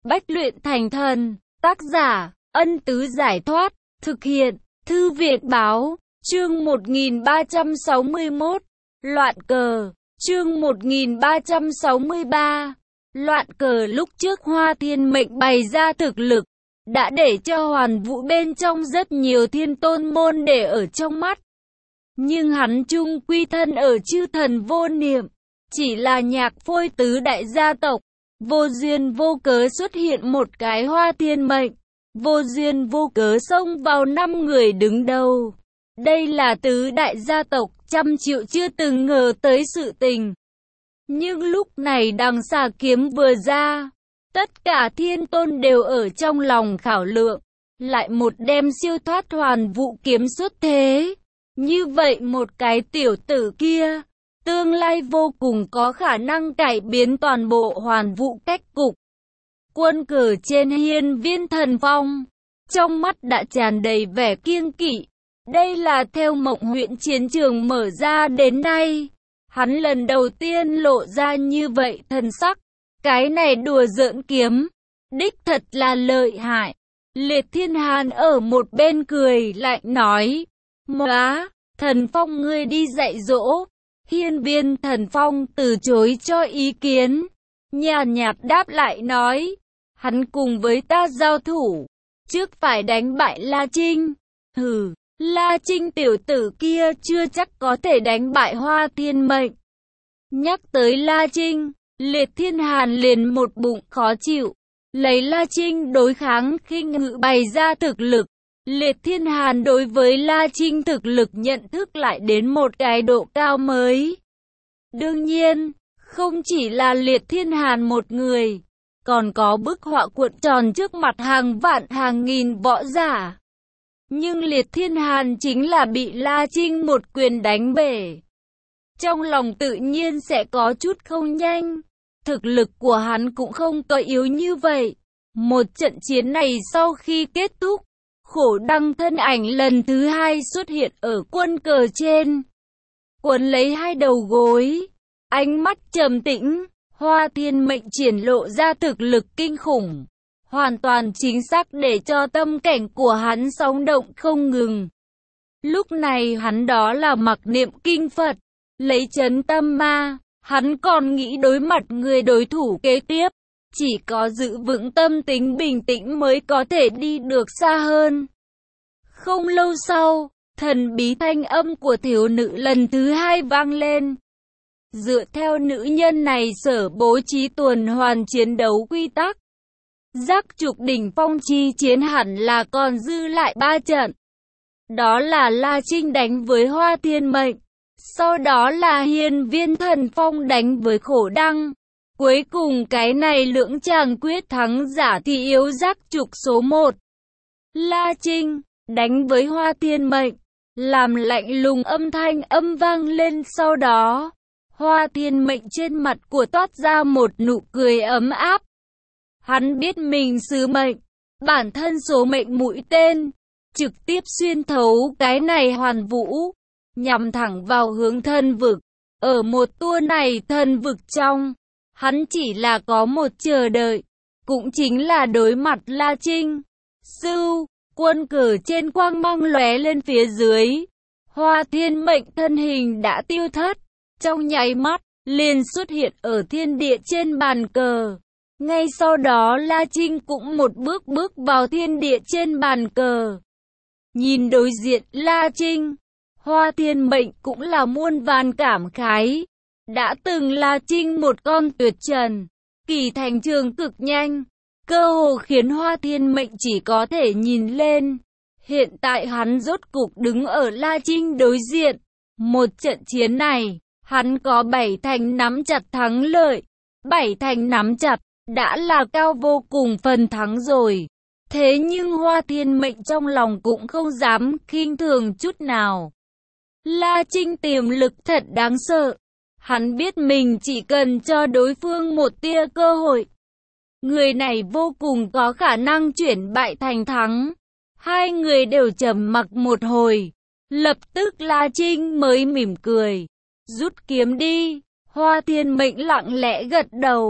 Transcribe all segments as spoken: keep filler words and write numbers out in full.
Bách luyện thành thần. Tác giả, Ân Tứ Giải Thoát. Thực hiện, Thư viện Báo. Chương một nghìn ba trăm sáu mươi mốt. Loạn cờ. Chương một nghìn ba trăm sáu mươi ba. Loạn cờ. Lúc trước Hoa Thiên Mệnh bày ra thực lực, đã để cho Hoàn Vũ bên trong rất nhiều thiên tôn môn để ở trong mắt. Nhưng hắn chung quy thân ở chư thần vô niệm, chỉ là nhạc phôi tứ đại gia tộc. Vô duyên vô cớ xuất hiện một cái Hoa Thiên Mệnh, vô duyên vô cớ xông vào năm người đứng đầu. Đây là tứ đại gia tộc trăm triệu chưa từng ngờ tới sự tình. Nhưng lúc này đằng xà kiếm vừa ra, tất cả thiên tôn đều ở trong lòng khảo lượng, lại một đêm siêu thoát Hoàn Vũ kiếm xuất thế. Như vậy một cái tiểu tử kia, tương lai vô cùng có khả năng cải biến toàn bộ Hoàn Vũ cách cục. Quân cờ trên hiên viên thần phong, trong mắt đã tràn đầy vẻ kiêng kỵ. Đây là theo Mộng huyện chiến trường mở ra đến nay, hắn lần đầu tiên lộ ra như vậy thần sắc. Cái này đùa giỡn kiếm, đích thật là lợi hại. Liệt Thiên Hàn ở một bên cười lạnh nói, "Móa, Thần Phong ngươi đi dạy dỗ." Hiên viên Thần Phong từ chối cho ý kiến, nhàn nhạt đáp lại nói, "Hắn cùng với ta giao thủ, trước phải đánh bại La Trinh." "Hừ, La Trinh tiểu tử kia chưa chắc có thể đánh bại Hoa Thiên Mệnh." Nhắc tới La Trinh, Liệt Thiên Hàn liền một bụng khó chịu. Lấy La Trinh đối kháng khinh ngự bày ra thực lực, Liệt Thiên Hàn đối với La Trinh thực lực nhận thức lại đến một cái độ cao mới. Đương nhiên, không chỉ là Liệt Thiên Hàn một người, còn có bức họa cuộn tròn trước mặt hàng vạn hàng nghìn võ giả. Nhưng Liệt Thiên Hàn chính là bị La Trinh một quyền đánh bể. Trong lòng tự nhiên sẽ có chút không nhanh. Thực lực của hắn cũng không có yếu như vậy. Một trận chiến này sau khi kết thúc, Khổ Đăng thân ảnh lần thứ hai xuất hiện ở quân cờ trên. Quấn lấy hai đầu gối, ánh mắt trầm tĩnh, Hoa Thiên Mệnh triển lộ ra thực lực kinh khủng. Hoàn toàn chính xác để cho tâm cảnh của hắn sóng động không ngừng. Lúc này hắn đó là mặc niệm kinh Phật, lấy chấn tâm ma. Hắn còn nghĩ đối mặt người đối thủ kế tiếp, chỉ có giữ vững tâm tính bình tĩnh mới có thể đi được xa hơn. Không lâu sau, thần bí thanh âm của thiếu nữ lần thứ hai vang lên. Dựa theo nữ nhân này sở bố trí tuần hoàn chiến đấu quy tắc, Giác Trục đỉnh phong chi chiến hẳn là còn dư lại ba trận. Đó là La Trinh đánh với Hoa Thiên Mệnh, sau đó là Hiên viên Thần Phong đánh với Khổ Đăng. Cuối cùng cái này lưỡng chàng quyết thắng giả thì yếu Giác Trục số một. La Trinh đánh với Hoa Thiên Mệnh, làm lạnh lùng âm thanh âm vang lên, sau đó Hoa Thiên Mệnh trên mặt của toát ra một nụ cười ấm áp. Hắn biết mình sứ mệnh, bản thân số mệnh mũi tên, trực tiếp xuyên thấu cái này Hoàn Vũ, nhằm thẳng vào hướng thần vực. Ở một tour này thần vực trong, hắn chỉ là có một chờ đợi, cũng chính là đối mặt La Trinh. Sưu, quân cờ trên quang mang lóe lên phía dưới, Hoa Thiên Mệnh thân hình đã tiêu thất, trong nháy mắt, liền xuất hiện ở thiên địa trên bàn cờ. Ngay sau đó La Trinh cũng một bước bước vào thiên địa trên bàn cờ. Nhìn đối diện La Trinh, Hoa Thiên Mệnh cũng là muôn vàn cảm khái. Đã từng La Trinh một con tuyệt trần, kỳ thành trường cực nhanh, cơ hồ khiến Hoa Thiên Mệnh chỉ có thể nhìn lên. Hiện tại hắn rốt cục đứng ở La Trinh đối diện. Một trận chiến này, hắn có bảy thành nắm chặt thắng lợi. Bảy thành nắm chặt, đã là cao vô cùng phần thắng rồi. Thế nhưng Hoa Thiên Mệnh trong lòng cũng không dám khinh thường chút nào. La Trinh tiềm lực thật đáng sợ. Hắn biết mình chỉ cần cho đối phương một tia cơ hội, người này vô cùng có khả năng chuyển bại thành thắng. Hai người đều trầm mặc một hồi, lập tức La Trinh mới mỉm cười, "Rút kiếm đi." Hoa Thiên Mệnh lặng lẽ gật đầu.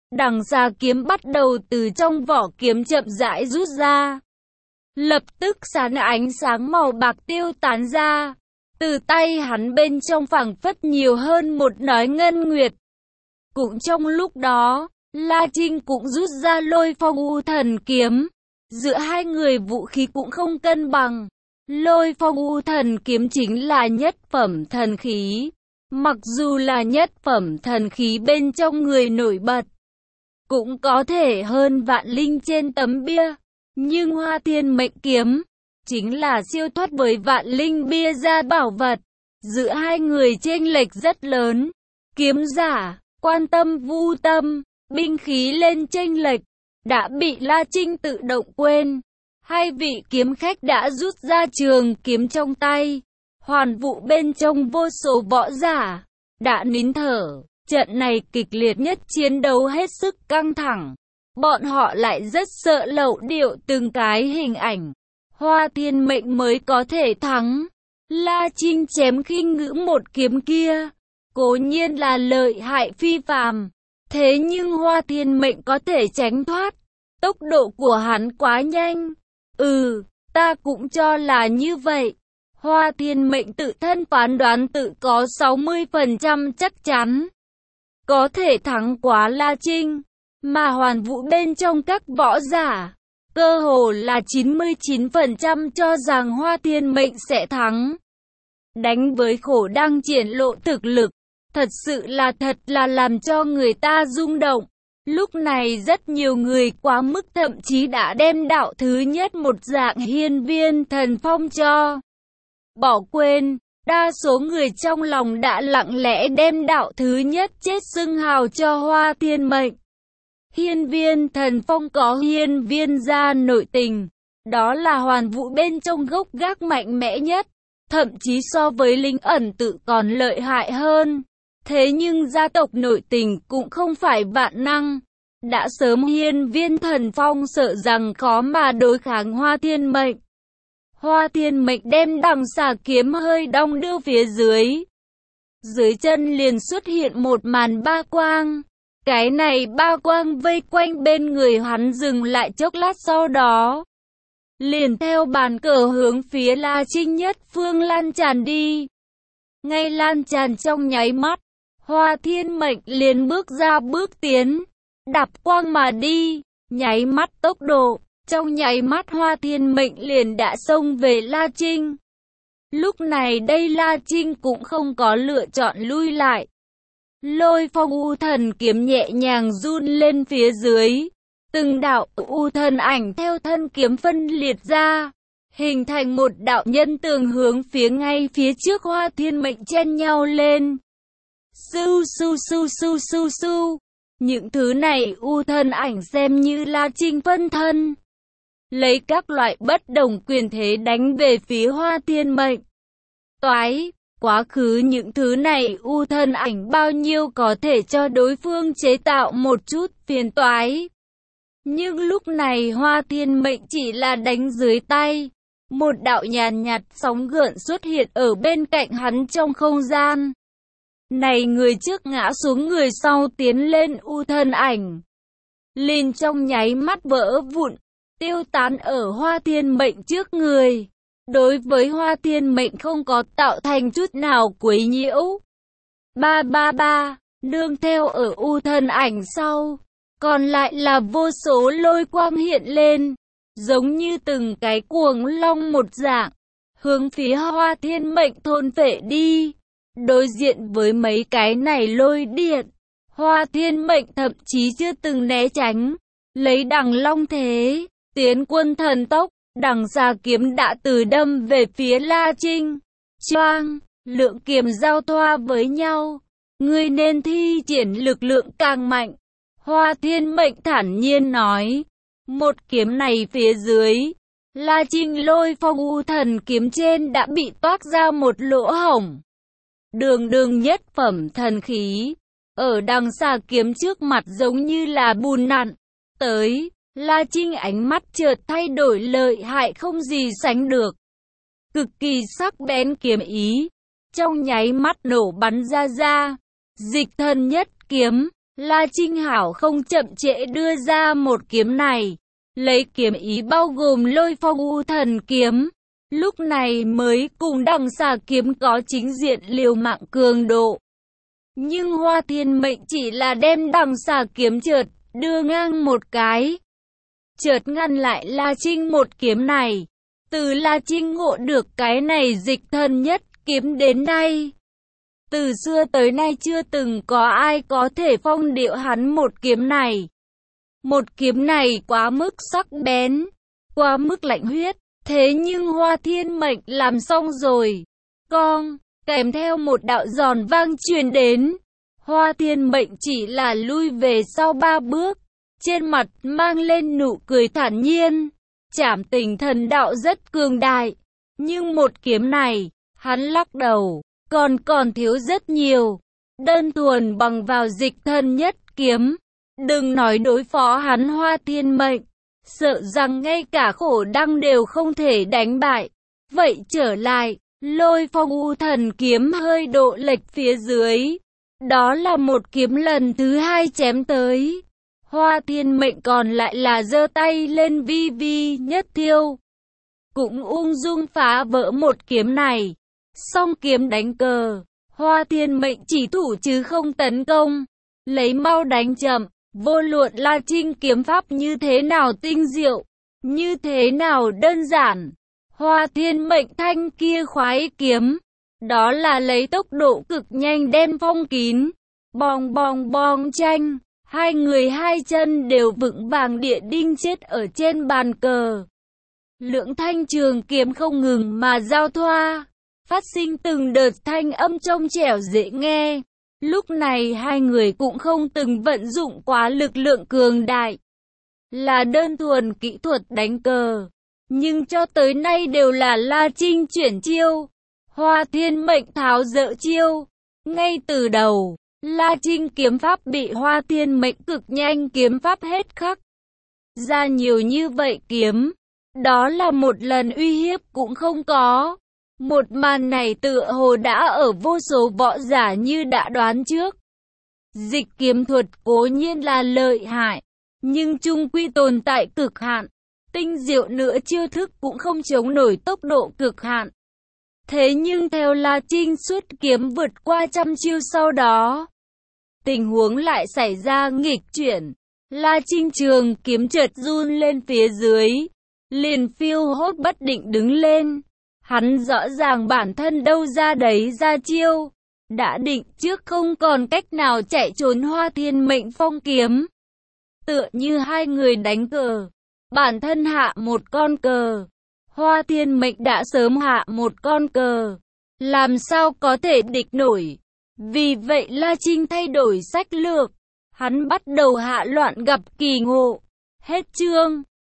Đằng xà kiếm bắt đầu từ trong vỏ kiếm chậm rãi rút ra. Lập tức sán ánh sáng màu bạc tiêu tán ra. Từ tay hắn bên trong phảng phất nhiều hơn một nói ngân nguyệt. Cũng trong lúc đó, La Trinh cũng rút ra Lôi Phong U Thần Kiếm. Giữa hai người vũ khí cũng không cân bằng. Lôi Phong U Thần Kiếm chính là nhất phẩm thần khí. Mặc dù là nhất phẩm thần khí bên trong người nổi bật, cũng có thể hơn vạn linh trên tấm bia. Nhưng Hoa Thiên Mệnh Kiếm chính là siêu thoát với vạn linh bia ra bảo vật. Giữa hai người chênh lệch rất lớn. Kiếm giả, quan tâm vu tâm, binh khí lên chênh lệch, đã bị La Trinh tự động quên. Hai vị kiếm khách đã rút ra trường kiếm trong tay. Hoàn vụ bên trong vô số võ giả đã nín thở. Trận này kịch liệt nhất, chiến đấu hết sức căng thẳng. Bọn họ lại rất sợ lậu điệu từng cái hình ảnh. Hoa Thiên Mệnh mới có thể thắng. La Trinh chém khinh ngữ một kiếm kia, cố nhiên là lợi hại phi phàm. Thế nhưng Hoa Thiên Mệnh có thể tránh thoát. Tốc độ của hắn quá nhanh. Ừ, ta cũng cho là như vậy. Hoa Thiên Mệnh tự thân phán đoán tự có sáu mươi phần trăm chắc chắn có thể thắng quá La Trinh. Mà hoàn vũ bên trong các võ giả, cơ hồ là chín mươi chín phần trăm cho rằng Hoa Thiên Mệnh sẽ thắng. Đánh với khổ đang triển lộ thực lực, thật sự là thật là làm cho người ta rung động. Lúc này rất nhiều người quá mức, thậm chí đã đem đạo thứ nhất một dạng hiên viên thần phong cho bỏ quên. Đa số người trong lòng đã lặng lẽ đem đạo thứ nhất chết xưng hào cho Hoa Thiên Mệnh. Hiên viên thần phong có hiên viên gia nội tình, đó là hoàn vũ bên trong gốc gác mạnh mẽ nhất, thậm chí so với linh ẩn tự còn lợi hại hơn. Thế nhưng gia tộc nội tình cũng không phải vạn năng. Đã sớm hiên viên thần phong sợ rằng khó mà đối kháng Hoa Thiên Mệnh. Hoa Thiên Mệnh đem đằng xà kiếm hơi đong đưa phía dưới. Dưới chân liền xuất hiện một màn ba quang. Cái này ba quang vây quanh bên người hắn dừng lại chốc lát, sau đó liền theo bàn cờ hướng phía La Trinh nhất phương lan tràn đi. Ngay lan tràn trong nháy mắt, Hoa Thiên Mệnh liền bước ra bước tiến, đạp quang mà đi. Nháy mắt tốc độ, trong nháy mắt Hoa Thiên Mệnh liền đã xông về La Trinh. Lúc này đây La Trinh cũng không có lựa chọn lui lại. Lôi Phong U Thần Kiếm nhẹ nhàng run lên phía dưới. Từng đạo U Thần ảnh theo thân kiếm phân liệt ra, hình thành một đạo nhân tường hướng phía ngay phía trước Hoa Thiên Mệnh chen nhau lên. Su su su su su su. Những thứ này U Thần ảnh xem như La Trinh phân thân, lấy các loại bất đồng quyền thế đánh về phía Hoa Thiên Mệnh. Toái, quá khứ những thứ này U Thần ảnh bao nhiêu có thể cho đối phương chế tạo một chút phiền toái. Nhưng lúc này Hoa Thiên Mệnh chỉ là đánh dưới tay. Một đạo nhàn nhạt sóng gợn xuất hiện ở bên cạnh hắn trong không gian. Này người trước ngã xuống, người sau tiến lên, U Thần ảnh liền trong nháy mắt vỡ vụn, tiêu tán ở Hoa Thiên Mệnh trước người. Đối với Hoa Thiên Mệnh không có tạo thành chút nào quấy nhiễu. Ba ba ba, nương theo ở U Thần ảnh sau, còn lại là vô số lôi quang hiện lên, giống như từng cái cuồng long một dạng, hướng phía Hoa Thiên Mệnh thôn phệ đi. Đối diện với mấy cái này lôi điện, Hoa Thiên Mệnh thậm chí chưa từng né tránh, lấy đằng long thế, tiến quân thần tốc, đằng xà kiếm đã từ đâm về phía La Trinh. Choang, lượng kiếm giao thoa với nhau, ngươi nên thi triển lực lượng càng mạnh. Hoa Thiên Mệnh thản nhiên nói, một kiếm này phía dưới, La Trinh Lôi Phong U Thần Kiếm trên đã bị toát ra một lỗ hổng. Đường đường nhất phẩm thần khí, ở đằng xà kiếm trước mặt giống như là bùn nặn. Tới, La Trinh ánh mắt chợt thay đổi lợi hại không gì sánh được. Cực kỳ sắc bén kiếm ý, trong nháy mắt nổ bắn ra ra. Dịch thần nhất kiếm, La Trinh Hảo không chậm trễ đưa ra một kiếm này, lấy kiếm ý bao gồm Lôi Phong U Thần kiếm, lúc này mới cùng Đằng Xà kiếm có chính diện liều mạng cường độ. Nhưng Hoa Thiên Mệnh chỉ là đem Đằng Xà kiếm chợt đưa ngang một cái, chợt ngăn lại La Trinh một kiếm này. Từ La Trinh ngộ được cái này dịch thần nhất kiếm đến nay, từ xưa tới nay chưa từng có ai có thể phong điệu hắn một kiếm này. Một kiếm này quá mức sắc bén, quá mức lạnh huyết, thế nhưng Hoa Thiên Mệnh làm xong rồi. Con, kèm theo một đạo giòn vang truyền đến, Hoa Thiên Mệnh chỉ là lui về sau ba bước, trên mặt mang lên nụ cười thản nhiên. Trảm Tình Thần đạo rất cường đại, nhưng một kiếm này, hắn lắc đầu, còn còn thiếu rất nhiều. Đơn thuần bằng vào dịch thần nhất kiếm, đừng nói đối phó hắn Hoa Thiên Mệnh, sợ rằng ngay cả Khổ Đăng đều không thể đánh bại. Vậy trở lại, Lôi Phong U Thần kiếm hơi độ lệch phía dưới, đó là một kiếm lần thứ hai chém tới. Hoa Thiên Mệnh còn lại là giơ tay lên vi vi nhất thiêu, cũng ung dung phá vỡ một kiếm này. Song kiếm đánh cờ, Hoa Thiên Mệnh chỉ thủ chứ không tấn công, lấy mau đánh chậm. Vô luận La Trinh kiếm pháp như thế nào tinh diệu, như thế nào đơn giản, Hoa Thiên Mệnh thanh kia khoái kiếm, đó là lấy tốc độ cực nhanh đem phong kín. Bong bong bong tranh, hai người hai chân đều vững vàng địa đinh chết ở trên bàn cờ. Lưỡng thanh trường kiếm không ngừng mà giao thoa, phát sinh từng đợt thanh âm trong trẻo dễ nghe. Lúc này hai người cũng không từng vận dụng quá lực lượng cường đại, là đơn thuần kỹ thuật đánh cờ, nhưng cho tới nay đều là La Trinh chuyển chiêu, Hoa Thiên Mệnh tháo dỡ chiêu. Ngay từ đầu, La Trinh kiếm pháp bị Hoa Thiên Mệnh cực nhanh kiếm pháp hết khắc ra nhiều như vậy kiếm, đó là một lần uy hiếp cũng không có. Một màn này tựa hồ đã ở vô số võ giả như đã đoán trước. Dịch kiếm thuật cố nhiên là lợi hại, nhưng chung quy tồn tại cực hạn. Tinh diệu nữa chiêu thức cũng không chống nổi tốc độ cực hạn. Thế nhưng theo La Trinh xuất kiếm vượt qua trăm chiêu sau đó, tình huống lại xảy ra nghịch chuyển. La Trinh trường kiếm chợt run lên phía dưới, liền phiêu hốt bất định đứng lên. Hắn rõ ràng bản thân đâu ra đấy ra chiêu, đã định trước không còn cách nào chạy trốn Hoa Thiên Mệnh phong kiếm. Tựa như hai người đánh cờ, bản thân hạ một con cờ, Hoa Thiên Mệnh đã sớm hạ một con cờ, làm sao có thể địch nổi. Vì vậy La Trinh thay đổi sách lược, hắn bắt đầu hạ loạn gặp kỳ ngộ. Hết chương.